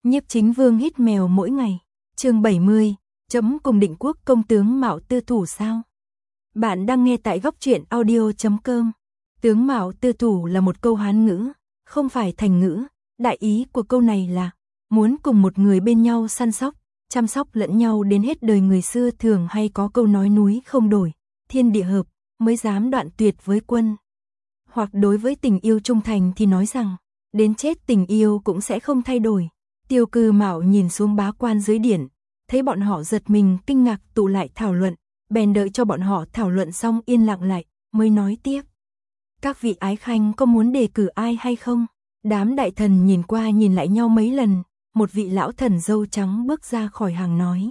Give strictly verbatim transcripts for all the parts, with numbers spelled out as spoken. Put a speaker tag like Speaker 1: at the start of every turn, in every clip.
Speaker 1: Nhiếp Chính Vương hít mèo mỗi ngày. Chương bảy mươi, chấm cùng Định Quốc công tướng Mạo Tư Thủ sao? Bạn đang nghe tại góc truyện audio chấm com. Tướng Mạo Tư Thủ là một câu Hán ngữ, không phải thành ngữ. Đại ý của câu này là muốn cùng một người bên nhau săn sóc, chăm sóc lẫn nhau đến hết đời. Người xưa thường hay có câu nói núi không đổi, thiên địa hợp, mới dám đoạn tuyệt với quân. Hoặc đối với tình yêu trung thành thì nói rằng, đến chết tình yêu cũng sẽ không thay đổi. Tiêu Cư Mạo nhìn xuống bá quan dưới điển, thấy bọn họ giật mình kinh ngạc tụ lại thảo luận, bèn đợi cho bọn họ thảo luận xong yên lặng lại, mới nói tiếp. Các vị ái khanh có muốn đề cử ai hay không? Đám đại thần nhìn qua nhìn lại nhau mấy lần, một vị lão thần râu trắng bước ra khỏi hàng nói.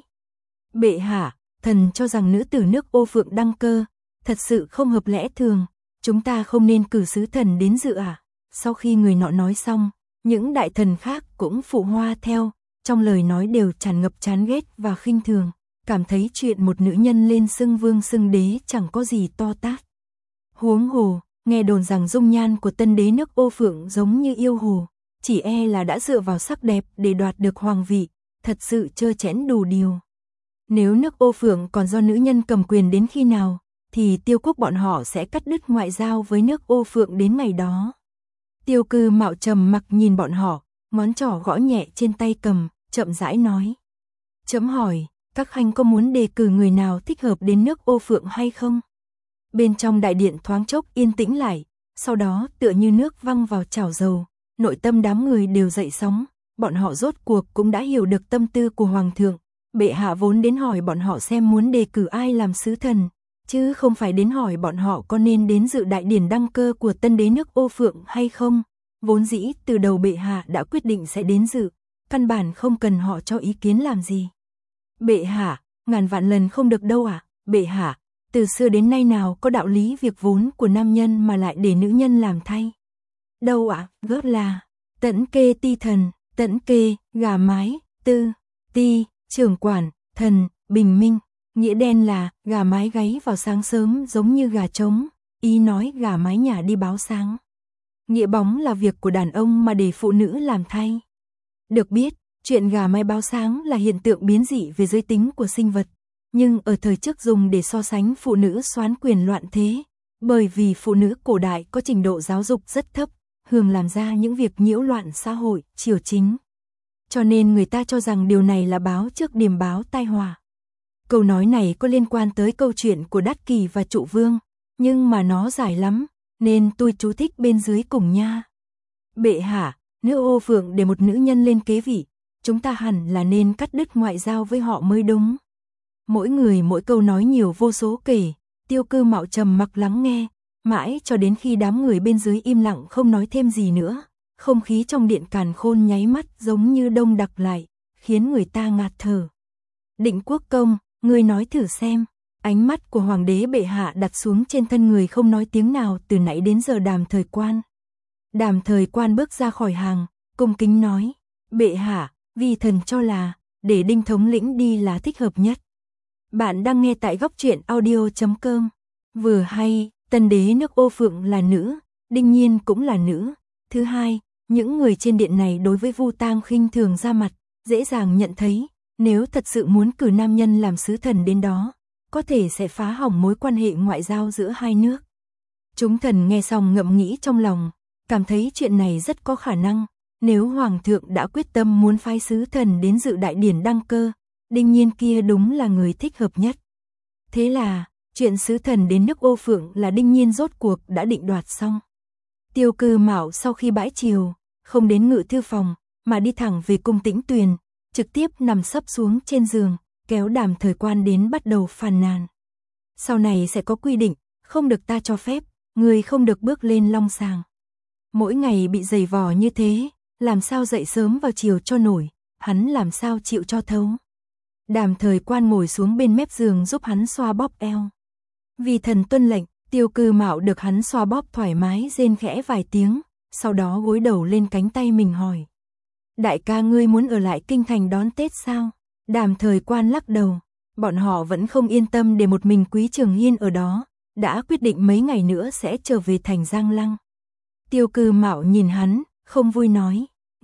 Speaker 1: Bệ hạ, thần cho rằng nữ tử nước Ô Phượng đăng cơ, thật sự không hợp lẽ thường, chúng ta không nên cử sứ thần đến dự à? Sau khi người nọ nói xong, những đại thần khác cũng phụ hoa theo, trong lời nói đều tràn ngập chán ghét và khinh thường, cảm thấy chuyện một nữ nhân lên xưng vương xưng đế chẳng có gì to tát. Huống hồ, nghe đồn rằng dung nhan của tân đế nước Ô Phượng giống như yêu hồ, chỉ e là đã dựa vào sắc đẹp để đoạt được hoàng vị, thật sự trơ trẽn đủ điều. Nếu nước Ô Phượng còn do nữ nhân cầm quyền đến khi nào, thì Tiêu Quốc bọn họ sẽ cắt đứt ngoại giao với nước Ô Phượng đến ngày đó. Tiêu Cư Mạo trầm mặc nhìn bọn họ, ngón trỏ gõ nhẹ trên tay cầm, chậm rãi nói. Chấm hỏi, các khanh có muốn đề cử người nào thích hợp đến nước Ô Phượng hay không? Bên trong đại điện thoáng chốc yên tĩnh lại, sau đó tựa như nước văng vào chảo dầu, nội tâm đám người đều dậy sóng, bọn họ rốt cuộc cũng đã hiểu được tâm tư của Hoàng thượng. Bệ hạ vốn đến hỏi bọn họ xem muốn đề cử ai làm sứ thần, chứ không phải đến hỏi bọn họ có nên đến dự đại điển đăng cơ của tân đế nước Ô Phượng hay không. Vốn dĩ từ đầu bệ hạ đã quyết định sẽ đến dự, căn bản không cần họ cho ý kiến làm gì. Bệ hạ, ngàn vạn lần không được đâu ạ. À? Bệ hạ, từ xưa đến nay nào có đạo lý việc vốn của nam nhân mà lại để nữ nhân làm thay. Đâu ạ, à? Gớp là tẫn kê ti thần, tẫn kê, gà mái, tư, ti, trưởng quản, thần, bình minh. Nghĩa đen là gà mái gáy vào sáng sớm giống như gà trống, ý nói gà mái nhà đi báo sáng. Nghĩa bóng là việc của đàn ông mà để phụ nữ làm thay. Được biết, chuyện gà mái báo sáng là hiện tượng biến dị về giới tính của sinh vật, nhưng ở thời trước dùng để so sánh phụ nữ soán quyền loạn thế, bởi vì phụ nữ cổ đại có trình độ giáo dục rất thấp, thường làm ra những việc nhiễu loạn xã hội, triều chính. Cho nên người ta cho rằng điều này là báo trước điềm báo tai họa. Câu nói này có liên quan tới câu chuyện của Đát Kỳ và Trụ Vương, nhưng mà nó dài lắm, nên tôi chú thích bên dưới cùng nha. Bệ hạ, nước Ô Phượng để một nữ nhân lên kế vị, chúng ta hẳn là nên cắt đứt ngoại giao với họ mới đúng. Mỗi người mỗi câu nói nhiều vô số kể, Tiêu Cư Mạo trầm mặc lắng nghe, mãi cho đến khi đám người bên dưới im lặng không nói thêm gì nữa, không khí trong điện Càn Khôn nháy mắt giống như đông đặc lại, khiến người ta ngạt thở. Định Quốc công, ngươi nói thử xem. Ánh mắt của hoàng đế bệ hạ đặt xuống trên thân người không nói tiếng nào từ nãy đến giờ Đàm Thời Quan. Đàm Thời Quan bước ra khỏi hàng, cung kính nói, bệ hạ, vì thần cho là, để Đinh thống lĩnh đi là thích hợp nhất. Bạn đang nghe tại góc truyện audio chấm com. Vừa hay, tân đế nước Ô Phượng là nữ, Đinh Nhiên cũng là nữ. Thứ hai, những người trên điện này đối với Vu Tang khinh thường ra mặt, dễ dàng nhận thấy, nếu thật sự muốn cử nam nhân làm sứ thần đến đó, có thể sẽ phá hỏng mối quan hệ ngoại giao giữa hai nước. Chúng thần nghe xong ngẫm nghĩ trong lòng, cảm thấy chuyện này rất có khả năng, nếu Hoàng thượng đã quyết tâm muốn phái sứ thần đến dự đại điển đăng cơ, Đinh Nhiên kia đúng là người thích hợp nhất. Thế là, chuyện sứ thần đến nước Ô Phượng là Đinh Nhiên rốt cuộc đã định đoạt xong. Tiêu Cư Mạo sau khi bãi triều, không đến ngự thư phòng, mà đi thẳng về cung Tĩnh Tuyền, trực tiếp nằm sấp xuống trên giường, kéo Đàm Thời Quan đến bắt đầu phàn nàn. Sau này sẽ có quy định, không được ta cho phép, người không được bước lên long sàng. Mỗi ngày bị giày vò như thế, làm sao dậy sớm vào chiều cho nổi, hắn làm sao chịu cho thấu. Đàm Thời Quan ngồi xuống bên mép giường giúp hắn xoa bóp eo. Vì thần tuân lệnh, Tiêu Cư Mạo được hắn xoa bóp thoải mái rên khẽ vài tiếng, sau đó gối đầu lên cánh tay mình hỏi. Đại ca ngươi muốn ở lại kinh thành đón Tết sao? Đàm Thời Quan lắc đầu, bọn họ vẫn không yên tâm để một mình Quý Trường Hiên ở đó, đã quyết định mấy ngày nữa sẽ trở về thành Giang Lăng. Tiêu Cư Mạo nhìn hắn, không vui nói,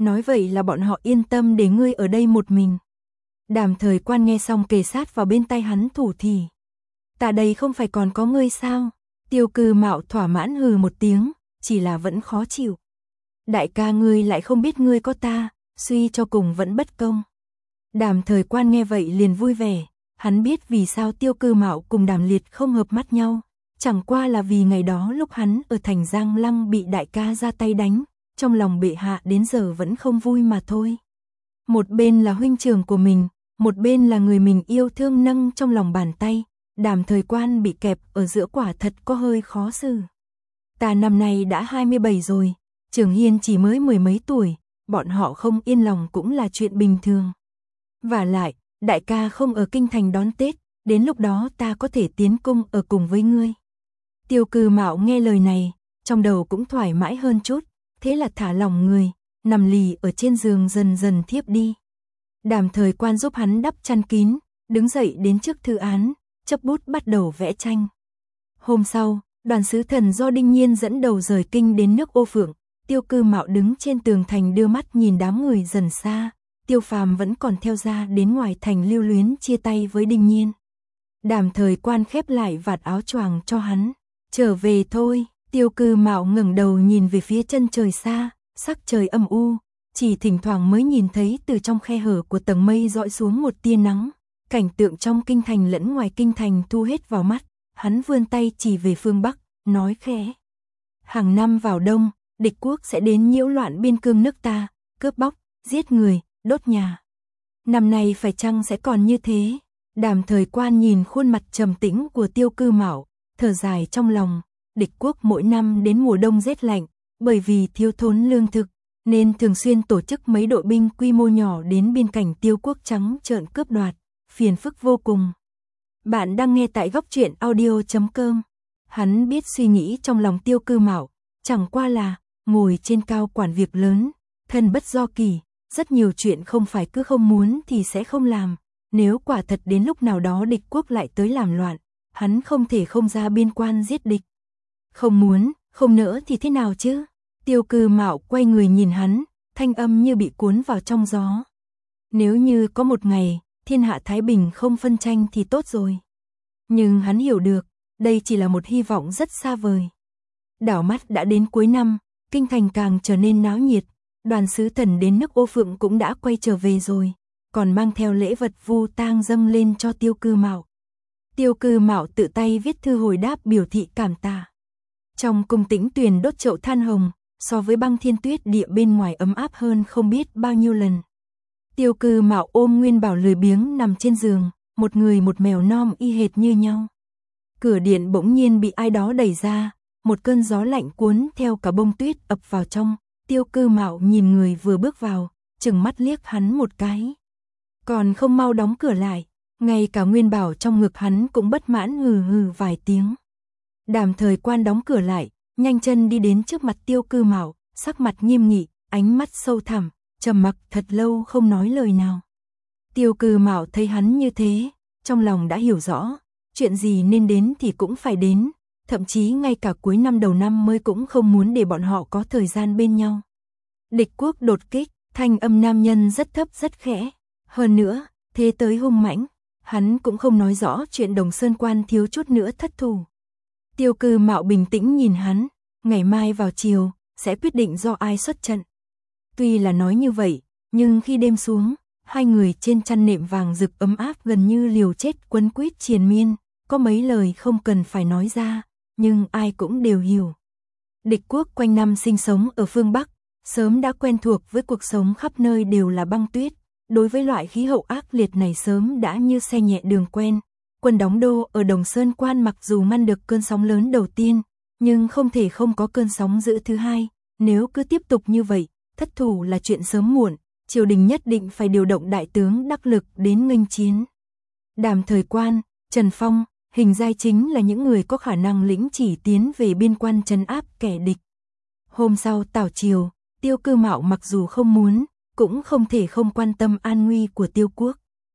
Speaker 1: nói vậy là bọn họ yên tâm để ngươi ở đây một mình. Đàm Thời Quan nghe xong kề sát vào bên tai hắn thủ thỉ. Ta đây không phải còn có ngươi sao? Tiêu Cư Mạo thỏa mãn hừ một tiếng, chỉ là vẫn khó chịu. Đại ca ngươi lại không biết ngươi có ta, suy cho cùng vẫn bất công. Đàm Thời Quan nghe vậy liền vui vẻ, hắn biết vì sao Tiêu Cư Mạo cùng Đàm Liệt không hợp mắt nhau, chẳng qua là vì ngày đó lúc hắn ở thành Giang Lăng bị đại ca ra tay đánh, trong lòng bệ hạ đến giờ vẫn không vui mà thôi. Một bên là huynh trưởng của mình, một bên là người mình yêu thương nâng trong lòng bàn tay, Đàm Thời Quan bị kẹp ở giữa quả thật có hơi khó xử. Ta năm nay đã hai mươi bảy rồi, Trường Hiên chỉ mới mười mấy tuổi, bọn họ không yên lòng cũng là chuyện bình thường. Và lại, đại ca không ở kinh thành đón Tết, đến lúc đó ta có thể tiến cung ở cùng với ngươi. Tiêu Cư Mạo nghe lời này, trong đầu cũng thoải mái hơn chút, thế là thả lỏng người, nằm lì ở trên giường dần dần thiếp đi. Đàm Thời Quan giúp hắn đắp chăn kín, đứng dậy đến trước thư án, chấp bút bắt đầu vẽ tranh. Hôm sau, đoàn sứ thần do Đinh Nhiên dẫn đầu rời kinh đến nước Ô Phượng, Tiêu Cư Mạo đứng trên tường thành đưa mắt nhìn đám người dần xa, Tiêu Phàm vẫn còn theo ra đến ngoài thành lưu luyến chia tay với Đinh Nhiên. Đàm Thời Quan khép lại vạt áo choàng cho hắn, trở về thôi. Tiêu Cư Mạo ngẩng đầu nhìn về phía chân trời xa, sắc trời âm u, chỉ thỉnh thoảng mới nhìn thấy từ trong khe hở của tầng mây dọi xuống một tia nắng, cảnh tượng trong kinh thành lẫn ngoài kinh thành thu hết vào mắt, hắn vươn tay chỉ về phương Bắc, nói khẽ. Hàng năm vào đông, địch quốc sẽ đến nhiễu loạn biên cương nước ta, cướp bóc, giết người, đốt nhà. Năm nay phải chăng sẽ còn như thế? Đàm Thời Quan nhìn khuôn mặt trầm tĩnh của Tiêu Cư Mạo, thở dài trong lòng. Địch quốc mỗi năm đến mùa đông rét lạnh, bởi vì thiếu thốn lương thực, nên thường xuyên tổ chức mấy đội binh quy mô nhỏ đến biên cảnh Tiêu quốc trắng trợn cướp đoạt, phiền phức vô cùng. Bạn đang nghe tại góc truyện audio chấm com. Hắn biết suy nghĩ trong lòng Tiêu Cư Mạo, chẳng qua là ngồi trên cao quản việc lớn, thân bất do kỳ, rất nhiều chuyện không phải cứ không muốn thì sẽ không làm. Nếu quả thật đến lúc nào đó địch quốc lại tới làm loạn, hắn không thể không ra biên quan giết địch. Không muốn, không nỡ thì thế nào chứ? Tiêu Cư Mạo quay người nhìn hắn, thanh âm như bị cuốn vào trong gió. Nếu như có một ngày, thiên hạ thái bình không phân tranh thì tốt rồi. Nhưng hắn hiểu được, đây chỉ là một hy vọng rất xa vời. Đảo mắt đã đến cuối năm, kinh thành càng trở nên náo nhiệt, đoàn sứ thần đến nước Ô Phượng cũng đã quay trở về rồi, còn mang theo lễ vật vu tang dâng lên cho Tiêu Cư Mạo. Tiêu Cư Mạo tự tay viết thư hồi đáp biểu thị cảm tạ. Trong cung Tĩnh Tuyền đốt chậu than hồng, so với băng thiên tuyết địa bên ngoài ấm áp hơn không biết bao nhiêu lần. Tiêu Cư Mạo ôm Nguyên Bảo lười biếng nằm trên giường, một người một mèo non y hệt như nhau. Cửa điện bỗng nhiên bị ai đó đẩy ra, một cơn gió lạnh cuốn theo cả bông tuyết ập vào trong. Tiêu Cư Mạo nhìn người vừa bước vào, chừng mắt liếc hắn một cái. Còn không mau đóng cửa lại, ngay cả Nguyên Bảo trong ngực hắn cũng bất mãn hừ hừ vài tiếng. Đàm Thời Quan đóng cửa lại, nhanh chân đi đến trước mặt Tiêu Cư Mạo, sắc mặt nghiêm nghị, ánh mắt sâu thẳm, trầm mặc thật lâu không nói lời nào. Tiêu Cư Mạo thấy hắn như thế, trong lòng đã hiểu rõ, chuyện gì nên đến thì cũng phải đến, thậm chí ngay cả cuối năm đầu năm mới cũng không muốn để bọn họ có thời gian bên nhau. Địch quốc đột kích, thanh âm nam nhân rất thấp rất khẽ, hơn nữa, thế tới hung mãnh, hắn cũng không nói rõ chuyện Đồng Sơn Quan thiếu chút nữa thất thủ. Tiêu Cư Mạo bình tĩnh nhìn hắn, ngày mai vào chiều, sẽ quyết định do ai xuất trận. Tuy là nói như vậy, nhưng khi đêm xuống, hai người trên chăn nệm vàng rực ấm áp gần như liều chết quấn quýt triền miên, có mấy lời không cần phải nói ra, nhưng ai cũng đều hiểu. Địch quốc quanh năm sinh sống ở phương Bắc, sớm đã quen thuộc với cuộc sống khắp nơi đều là băng tuyết, đối với loại khí hậu ác liệt này sớm đã như xe nhẹ đường quen. Quân đóng đô ở Đồng Sơn Quan mặc dù ngăn được cơn sóng lớn đầu tiên, nhưng không thể không có cơn sóng dữ thứ hai, nếu cứ tiếp tục như vậy, thất thủ là chuyện sớm muộn, triều đình nhất định phải điều động đại tướng đắc lực đến nghênh chiến. Đàm Thời Quan, Trần Phong, Hình Giai chính là những người có khả năng lĩnh chỉ tiến về biên quan trấn áp kẻ địch. Hôm sau tảo triều, Tiêu Cư Mạo mặc dù không muốn, cũng không thể không quan tâm an nguy của Tiêu quốc.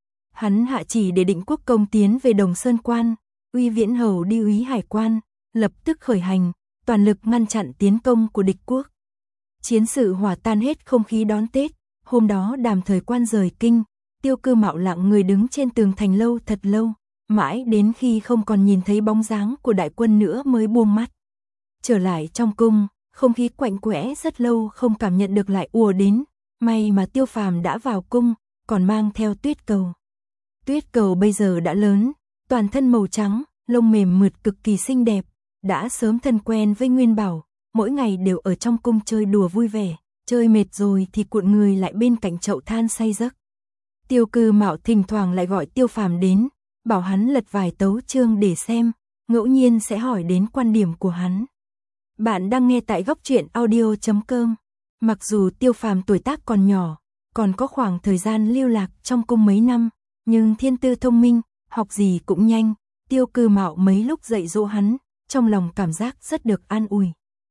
Speaker 1: Hắn hạ chỉ để Định Quốc công tiến về Đồng Sơn Quan, Uy Viễn Hầu đi úy hải quan, lập tức khởi hành, toàn lực ngăn chặn tiến công của địch quốc. Chiến sự hòa tan hết không khí đón Tết, hôm đó Đàm Thời Quan rời kinh, Tiêu Cư Mạo lặng người đứng trên tường thành lâu thật lâu, mãi đến khi không còn nhìn thấy bóng dáng của đại quân nữa mới buông mắt. Trở lại trong cung, không khí quạnh quẽ rất lâu không cảm nhận được lại ùa đến, may mà Tiêu Phàm đã vào cung, còn mang theo Tuyết Cầu. Tuyết Cầu bây giờ đã lớn, toàn thân màu trắng, lông mềm mượt cực kỳ xinh đẹp, đã sớm thân quen với Nguyên Bảo, mỗi ngày đều ở trong cung chơi đùa vui vẻ, chơi mệt rồi thì cuộn người lại bên cạnh chậu than say giấc. Tiêu Cư Mạo thỉnh thoảng lại gọi Tiêu Phàm đến, bảo hắn lật vài tấu chương để xem, ngẫu nhiên sẽ hỏi đến quan điểm của hắn. Bạn đang nghe tại góc truyện audio chấm com. Mặc dù Tiêu Phàm tuổi tác còn nhỏ, còn có khoảng thời gian lưu lạc trong cung mấy năm, nhưng thiên tư thông minh, học gì cũng nhanh, Tiêu Cư Mạo mấy lúc dạy dỗ hắn, trong lòng cảm giác rất được an ủi.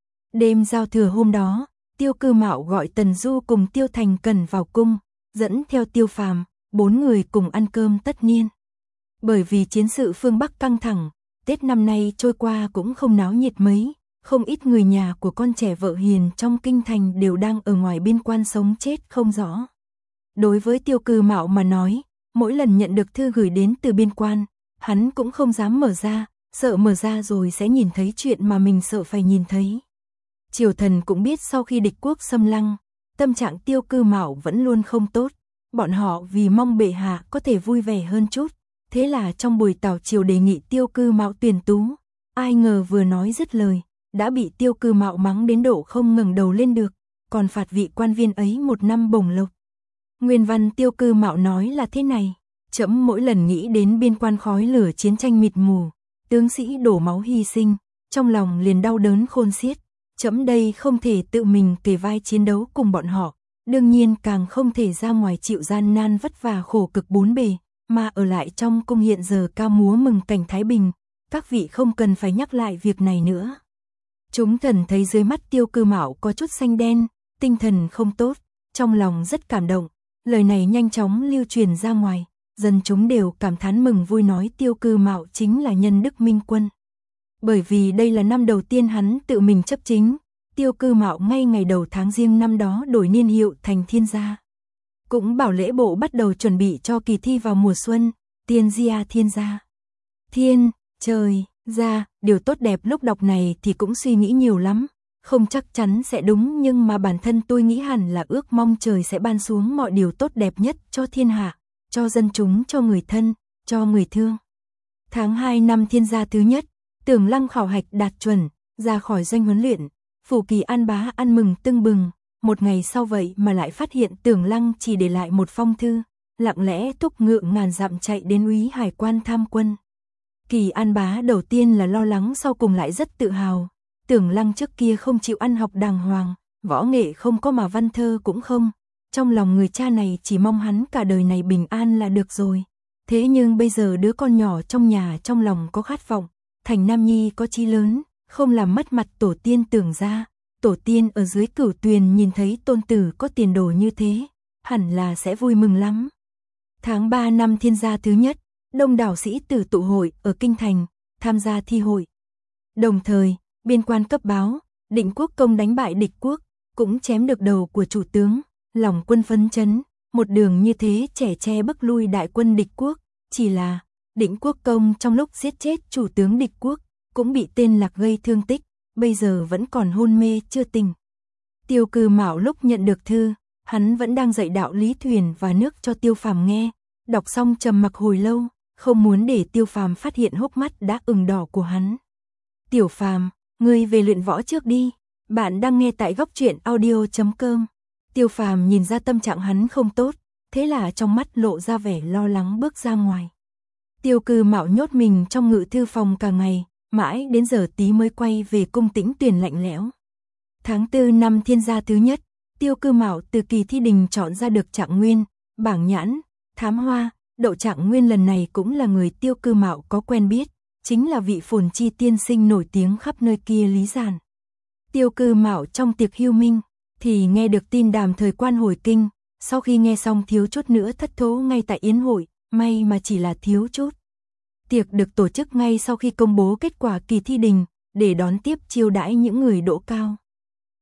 Speaker 1: Đêm giao thừa hôm đó, Tiêu Cư Mạo gọi Tần Du cùng Tiêu Thành Cần vào cung, dẫn theo Tiêu Phàm, bốn người cùng ăn cơm tất niên. Bởi vì chiến sự phương Bắc căng thẳng, Tết năm nay trôi qua cũng không náo nhiệt mấy, không ít người nhà của con trẻ vợ hiền trong kinh thành đều đang ở ngoài biên quan sống chết không rõ. Đối với Tiêu Cư Mạo mà nói, mỗi lần nhận được thư gửi đến từ biên quan, hắn cũng không dám mở ra, sợ mở ra rồi sẽ nhìn thấy chuyện mà mình sợ phải nhìn thấy. Triều thần cũng biết sau khi địch quốc xâm lăng, tâm trạng Tiêu Cư Mạo vẫn luôn không tốt, bọn họ vì mong bệ hạ có thể vui vẻ hơn chút, thế là trong buổi tảo triều đề nghị Tiêu Cư Mạo tuyển tú, ai ngờ vừa nói dứt lời, đã bị Tiêu Cư Mạo mắng đến độ không ngẩng đầu lên được, còn phạt vị quan viên ấy một năm bổng lộc. Nguyên văn Tiêu Cư Mạo nói là thế này: trẫm mỗi lần nghĩ đến biên quan khói lửa chiến tranh mịt mù, tướng sĩ đổ máu hy sinh, trong lòng liền đau đớn khôn xiết. Trẫm đây không thể tự mình kề vai chiến đấu cùng bọn họ, đương nhiên càng không thể ra ngoài chịu gian nan vất vả khổ cực bốn bề, mà ở lại trong cung hiện giờ cao múa mừng cảnh thái bình, các vị không cần phải nhắc lại việc này nữa. Chúng thần thấy dưới mắt Tiêu Cư Mạo có chút xanh đen, tinh thần không tốt, trong lòng rất cảm động, lời này nhanh chóng lưu truyền ra ngoài, dân chúng đều cảm thán mừng vui nói Tiêu Cư Mạo chính là nhân đức minh quân. Bởi vì đây là năm đầu tiên hắn tự mình chấp chính, Tiêu Cư Mạo ngay ngày đầu tháng Giêng năm đó đổi niên hiệu thành Thiên Gia. Cũng bảo lễ bộ bắt đầu chuẩn bị cho kỳ thi vào mùa xuân, Tiên Gia Thiên Gia. Thiên, trời, gia, điều tốt đẹp lúc đọc này thì cũng suy nghĩ nhiều lắm, không chắc chắn sẽ đúng nhưng mà bản thân tôi nghĩ hẳn là ước mong trời sẽ ban xuống mọi điều tốt đẹp nhất cho thiên hạ, cho dân chúng, cho người thân, cho người thương. Tháng hai năm Thiên Gia thứ nhất, Tưởng Lăng khảo hạch đạt chuẩn, ra khỏi doanh huấn luyện, Phủ Kỳ An bá ăn mừng tưng bừng, một ngày sau vậy mà lại phát hiện Tưởng Lăng chỉ để lại một phong thư, lặng lẽ thúc ngựa ngàn dặm chạy đến úy hải quan tham quân. Kỳ An bá đầu tiên là lo lắng, sau cùng lại rất tự hào, Tưởng Lăng trước kia không chịu ăn học đàng hoàng, võ nghệ không có mà văn thơ cũng không, trong lòng người cha này chỉ mong hắn cả đời này bình an là được rồi. Thế nhưng bây giờ đứa con nhỏ trong nhà trong lòng có khát vọng, thành nam nhi có chí lớn, không làm mất mặt tổ tiên Tưởng gia. Tổ tiên ở dưới Cửu Tuyền nhìn thấy tôn tử có tiền đồ như thế, hẳn là sẽ vui mừng lắm. Tháng ba năm Thiên Gia thứ nhất, đông đảo sĩ tử tụ hội ở kinh thành, tham gia thi hội. Đồng thời, biên quan cấp báo, Định Quốc công đánh bại địch quốc, cũng chém được đầu của chủ tướng, lòng quân phấn chấn, một đường như thế trẻ che bức lui đại quân địch quốc, chỉ là Định Quốc công trong lúc giết chết chủ tướng địch quốc, cũng bị tên Lạc gây thương tích, bây giờ vẫn còn hôn mê chưa tỉnh. Tiêu Cư Mạo lúc nhận được thư, hắn vẫn đang dạy đạo lý thuyền và nước cho Tiêu Phàm nghe, đọc xong trầm mặc hồi lâu, không muốn để Tiêu Phàm phát hiện hốc mắt đã ửng đỏ của hắn. Tiểu Phàm, ngươi về luyện võ trước đi, bạn đang nghe tại góc truyện audio chấm com. Tiêu Phàm nhìn ra tâm trạng hắn không tốt, thế là trong mắt lộ ra vẻ lo lắng bước ra ngoài. Tiêu Cư Mạo nhốt mình trong ngự thư phòng cả ngày, mãi đến giờ tí mới quay về cung Tĩnh Tuyền lạnh lẽo. Tháng tư năm Thiên Gia thứ nhất, Tiêu Cư Mạo từ kỳ thi đình chọn ra được Trạng Nguyên, Bảng Nhãn, Thám Hoa. Đậu Trạng Nguyên lần này cũng là người Tiêu Cư Mạo có quen biết, chính là vị Phồn Chi tiên sinh nổi tiếng khắp nơi kia Lý Giản. Tiêu Cư Mạo trong tiệc hưu minh, thì nghe được tin Đàm Thời Quan hồi kinh, sau khi nghe xong thiếu chút nữa thất thố ngay tại yến hội, may mà chỉ là thiếu chút. Tiệc được tổ chức ngay sau khi công bố kết quả kỳ thi đình, để đón tiếp chiêu đãi những người đỗ cao.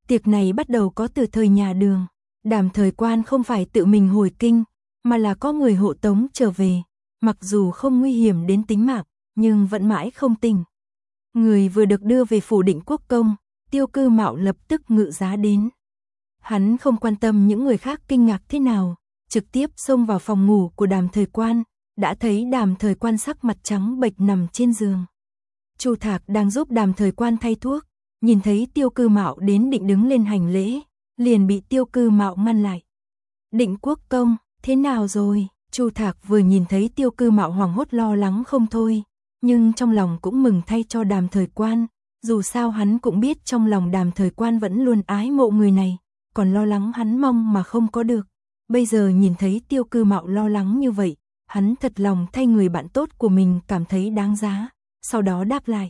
Speaker 1: Tiệc này bắt đầu có từ thời nhà Đường. Đàm Thời Quan không phải tự mình hồi kinh, mà là có người hộ tống trở về, mặc dù không nguy hiểm đến tính mạng, nhưng vẫn mãi không tỉnh. Người vừa được đưa về phủ Định Quốc công, Tiêu Cư Mạo lập tức ngự giá đến. Hắn không quan tâm những người khác kinh ngạc thế nào, trực tiếp xông vào phòng ngủ của Đàm Thời Quan, đã thấy Đàm Thời Quan sắc mặt trắng bệch nằm trên giường. Chu Thạc đang giúp Đàm Thời Quan thay thuốc, nhìn thấy Tiêu Cư Mạo đến định đứng lên hành lễ, liền bị Tiêu Cư Mạo ngăn lại. Định Quốc công, thế nào rồi? Chu Thạc vừa nhìn thấy Tiêu Cư Mạo hoảng hốt lo lắng không thôi, nhưng trong lòng cũng mừng thay cho Đàm Thời Quan, dù sao hắn cũng biết trong lòng Đàm Thời Quan vẫn luôn ái mộ người này, còn lo lắng hắn mong mà không có được. Bây giờ nhìn thấy Tiêu Cư Mạo lo lắng như vậy, hắn thật lòng thay người bạn tốt của mình cảm thấy đáng giá, sau đó đáp lại.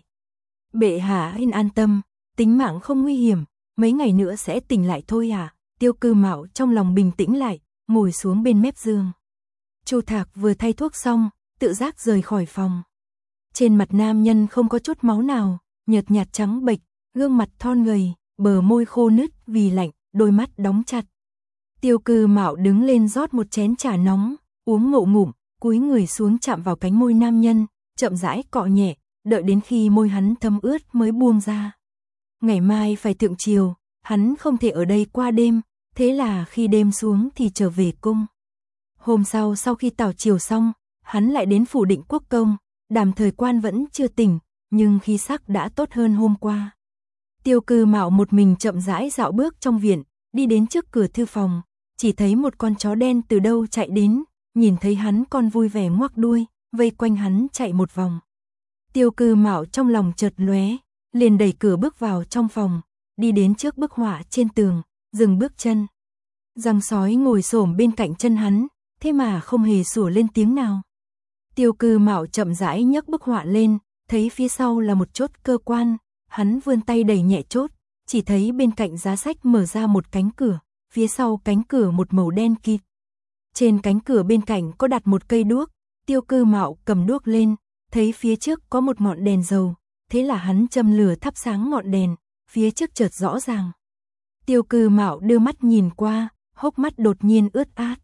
Speaker 1: Bệ hạ yên an tâm, tính mạng không nguy hiểm, mấy ngày nữa sẽ tỉnh lại thôi à? Tiêu Cư Mạo trong lòng bình tĩnh lại, ngồi xuống bên mép giường. Chu Thạc vừa thay thuốc xong, tự giác rời khỏi phòng. Trên mặt nam nhân không có chút máu nào, nhợt nhạt trắng bệch, gương mặt thon gầy, bờ môi khô nứt vì lạnh, đôi mắt đóng chặt. Tiêu Cư Mạo đứng lên rót một chén trà nóng, uống ngộ ngụm, cúi người xuống chạm vào cánh môi nam nhân, chậm rãi cọ nhẹ, đợi đến khi môi hắn thấm ướt mới buông ra. Ngày mai phải thượng triều, hắn không thể ở đây qua đêm, thế là khi đêm xuống thì trở về cung. Hôm sau sau khi tảo triều xong, hắn lại đến phủ Định Quốc công, Đàm Thời Quan vẫn chưa tỉnh, nhưng khí sắc đã tốt hơn hôm qua. Tiêu Cư Mạo một mình chậm rãi dạo bước trong viện, đi đến trước cửa thư phòng, chỉ thấy một con chó đen từ đâu chạy đến, nhìn thấy hắn con vui vẻ ngoắc đuôi, vây quanh hắn chạy một vòng. Tiêu Cư Mạo trong lòng chợt lóe, liền đẩy cửa bước vào trong phòng, đi đến trước bức họa trên tường, dừng bước chân. Giang sói ngồi xổm bên cạnh chân hắn, thế mà không hề sủa lên tiếng nào. Tiêu Cư Mạo chậm rãi nhấc bức họa lên, thấy phía sau là một chốt cơ quan, hắn vươn tay đẩy nhẹ chốt, chỉ thấy bên cạnh giá sách mở ra một cánh cửa, phía sau cánh cửa một màu đen kịt. Trên cánh cửa bên cạnh có đặt một cây đuốc, Tiêu Cư Mạo cầm đuốc lên, thấy phía trước có một ngọn đèn dầu, thế là hắn châm lửa thắp sáng ngọn đèn, phía trước chợt rõ ràng. Tiêu Cư Mạo đưa mắt nhìn qua, hốc mắt đột nhiên ướt át.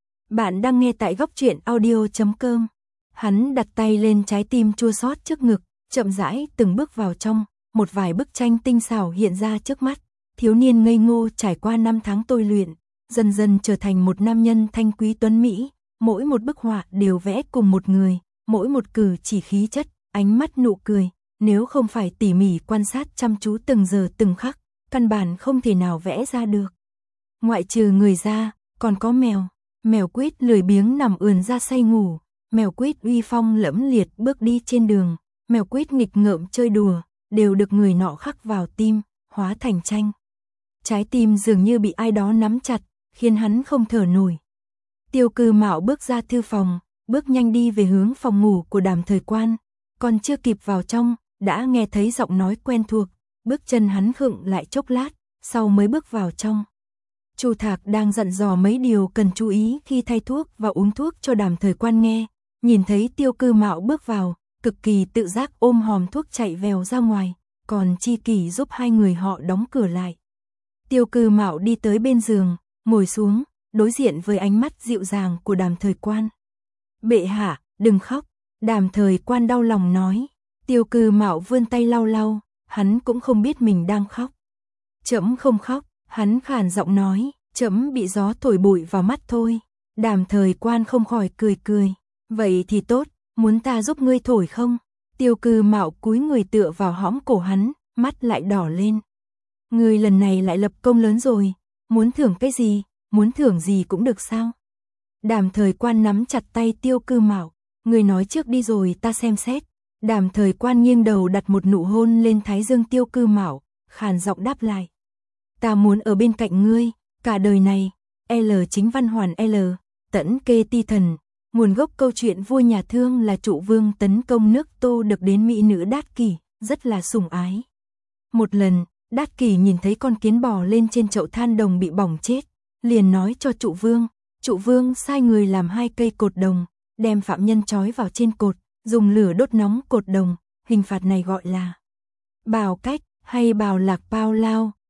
Speaker 1: Bạn đang nghe tại góc truyện audio chấm com. Hắn đặt tay lên trái tim chua xót trước ngực, chậm rãi từng bước vào trong, một vài bức tranh tinh xảo hiện ra trước mắt. Thiếu niên ngây ngô trải qua năm tháng tôi luyện, dần dần trở thành một nam nhân thanh quý tuấn mỹ, mỗi một bức họa đều vẽ cùng một người, mỗi một cử chỉ khí chất, ánh mắt nụ cười, nếu không phải tỉ mỉ quan sát chăm chú từng giờ từng khắc, căn bản không thể nào vẽ ra được. Ngoại trừ người ra, còn có mèo, mèo Quýt lười biếng nằm ườn ra say ngủ, mèo Quýt uy phong lẫm liệt bước đi trên đường, mèo Quýt nghịch ngợm chơi đùa, đều được người nọ khắc vào tim, hóa thành tranh. Trái tim dường như bị ai đó nắm chặt, khiến hắn không thở nổi. Tiêu Cư Mạo bước ra thư phòng, bước nhanh đi về hướng phòng ngủ của Đàm Thời Quan, còn chưa kịp vào trong, đã nghe thấy giọng nói quen thuộc, bước chân hắn khựng lại chốc lát, sau mới bước vào trong. Chu Thạc đang dặn dò mấy điều cần chú ý khi thay thuốc và uống thuốc cho Đàm Thời Quan nghe, nhìn thấy Tiêu Cư Mạo bước vào, cực kỳ tự giác ôm hòm thuốc chạy vèo ra ngoài, còn Chi Kỷ giúp hai người họ đóng cửa lại. Tiêu Cư Mạo đi tới bên giường, ngồi xuống, đối diện với ánh mắt dịu dàng của Đàm Thời Quan. Bệ hạ, đừng khóc, Đàm Thời Quan đau lòng nói. Tiêu Cư Mạo vươn tay lau lau, hắn cũng không biết mình đang khóc. Trẫm không khóc, hắn khàn giọng nói, trẫm bị gió thổi bụi vào mắt thôi. Đàm Thời Quan không khỏi cười cười, vậy thì tốt, muốn ta giúp ngươi thổi không? Tiêu Cư Mạo cúi người tựa vào hõm cổ hắn, mắt lại đỏ lên. Ngươi lần này lại lập công lớn rồi, muốn thưởng cái gì, muốn thưởng gì cũng được sao? Đàm Thời Quan nắm chặt tay Tiêu Cư Mạo, ngươi nói trước đi rồi ta xem xét. Đàm Thời Quan nghiêng đầu đặt một nụ hôn lên thái dương Tiêu Cư Mạo, khàn giọng đáp lại. Ta muốn ở bên cạnh ngươi, cả đời này. L chính văn hoàn L, tẫn kê ti thần. Nguồn gốc câu chuyện vua nhà Thương là Trụ Vương tấn công nước Tô được đến mỹ nữ Đát Kỷ, rất là sủng ái. Một lần, Đát Kỷ nhìn thấy con kiến bò lên trên chậu than đồng bị bỏng chết, liền nói cho Trụ Vương. Trụ Vương sai người làm hai cây cột đồng, đem phạm nhân trói vào trên cột, dùng lửa đốt nóng cột đồng, hình phạt này gọi là bào cách hay bào lạc bao lao.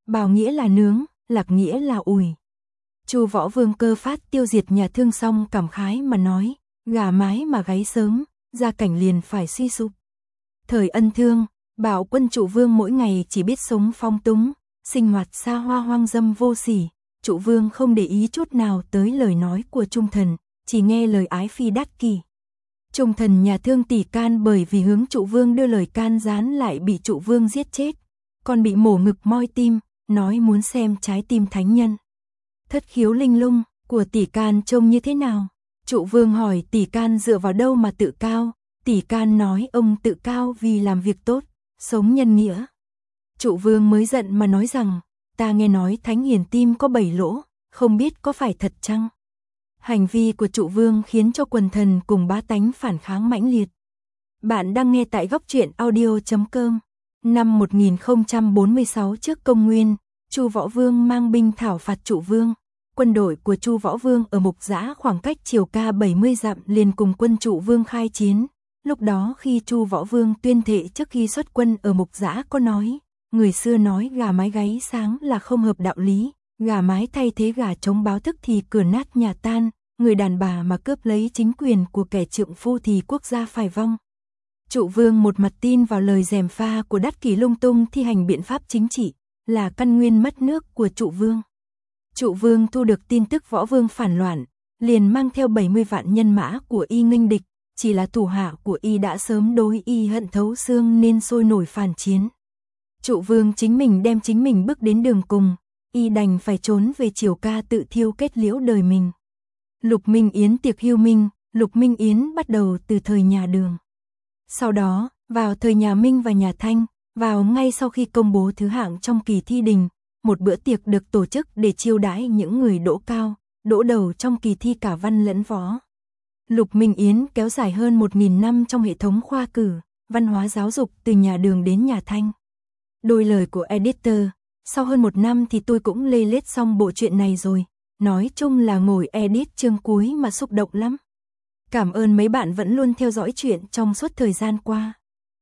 Speaker 1: Bào nghĩa là nướng, lạc nghĩa là ủi. Chu Võ Vương cơ phát tiêu diệt nhà Thương xong cảm khái mà nói, gà mái mà gáy sớm, gia cảnh liền phải suy sụp. Thời Ân Thương, Bảo Quân Trụ Vương mỗi ngày chỉ biết sống phong túng, sinh hoạt xa hoa hoang dâm vô sỉ. Trụ Vương không để ý chút nào tới lời nói của Trung Thần, chỉ nghe lời ái phi đắc kỷ. Trung Thần nhà Thương tỷ can bởi vì hướng Trụ Vương đưa lời can gián lại bị Trụ Vương giết chết, còn bị mổ ngực moi tim, nói muốn xem trái tim thánh nhân. Thất khiếu linh lung của tỷ can trông như thế nào? Trụ Vương hỏi tỷ can dựa vào đâu mà tự cao, tỷ can nói ông tự cao vì làm việc tốt, sống nhân nghĩa. Trụ Vương mới giận mà nói rằng, ta nghe nói thánh hiền tim có bảy lỗ, không biết có phải thật chăng? Hành vi của Trụ Vương khiến cho quần thần cùng bá tánh phản kháng mãnh liệt. Bạn đang nghe tại góc truyện audio chấm com. Năm một nghìn không trăm bốn mươi sáu trước công nguyên, Chu Võ Vương mang binh thảo phạt Trụ Vương. Quân đội của Chu Võ Vương ở Mục Dã khoảng cách Triều Ca bảy mươi dặm liền cùng quân Trụ Vương khai chiến. Lúc đó khi Chu Võ Vương tuyên thệ trước khi xuất quân ở Mục Dã có nói, người xưa nói gà mái gáy sáng là không hợp đạo lý, gà mái thay thế gà trống báo thức thì cửa nát nhà tan, người đàn bà mà cướp lấy chính quyền của kẻ trượng phu thì quốc gia phải vong. Trụ Vương một mặt tin vào lời gièm pha của Đắc Kỷ lung tung thi hành biện pháp chính trị, là căn nguyên mất nước của Trụ Vương. Trụ Vương thu được tin tức Võ Vương phản loạn, liền mang theo bảy mươi vạn nhân mã của y nghênh địch, chỉ là thủ hạ của y đã sớm đối y hận thấu xương nên sôi nổi phản chiến. Trụ Vương chính mình đem chính mình bước đến đường cùng, y đành phải trốn về Triều Ca tự thiêu kết liễu đời mình. Lục Minh Yến tiệc hưu minh, Lục Minh Yến bắt đầu từ thời nhà Đường. Sau đó, vào thời nhà Minh và nhà Thanh, vào ngay sau khi công bố thứ hạng trong kỳ thi đình, một bữa tiệc được tổ chức để chiêu đãi những người đỗ cao, đỗ đầu trong kỳ thi cả văn lẫn võ. Lục Minh Yến kéo dài hơn một nghìn năm trong hệ thống khoa cử, văn hóa giáo dục từ nhà Đường đến nhà Thanh. Đôi lời của editor, sau hơn một năm thì tôi cũng lê lết xong bộ truyện này rồi, nói chung là ngồi edit chương cuối mà xúc động lắm. Cảm ơn mấy bạn vẫn luôn theo dõi chuyện trong suốt thời gian qua.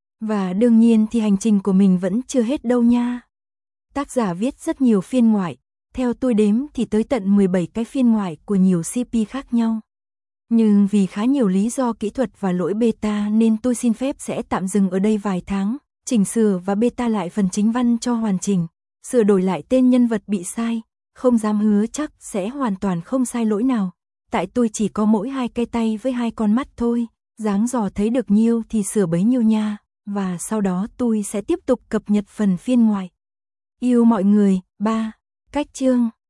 Speaker 1: Và đương nhiên thì hành trình của mình vẫn chưa hết đâu nha. Tác giả viết rất nhiều phiên ngoại, theo tôi đếm thì tới tận mười bảy cái phiên ngoại của nhiều xê pê khác nhau. Nhưng vì khá nhiều lý do kỹ thuật và lỗi beta nên tôi xin phép sẽ tạm dừng ở đây vài tháng, chỉnh sửa và beta lại phần chính văn cho hoàn chỉnh, sửa đổi lại tên nhân vật bị sai, không dám hứa chắc sẽ hoàn toàn không sai lỗi nào. Tại tôi chỉ có mỗi hai cái tay với hai con mắt thôi, dáng dò thấy được nhiêu thì sửa bấy nhiêu nha, và sau đó tôi sẽ tiếp tục cập nhật phần phiên ngoại. Yêu mọi người. Ba. Cách chương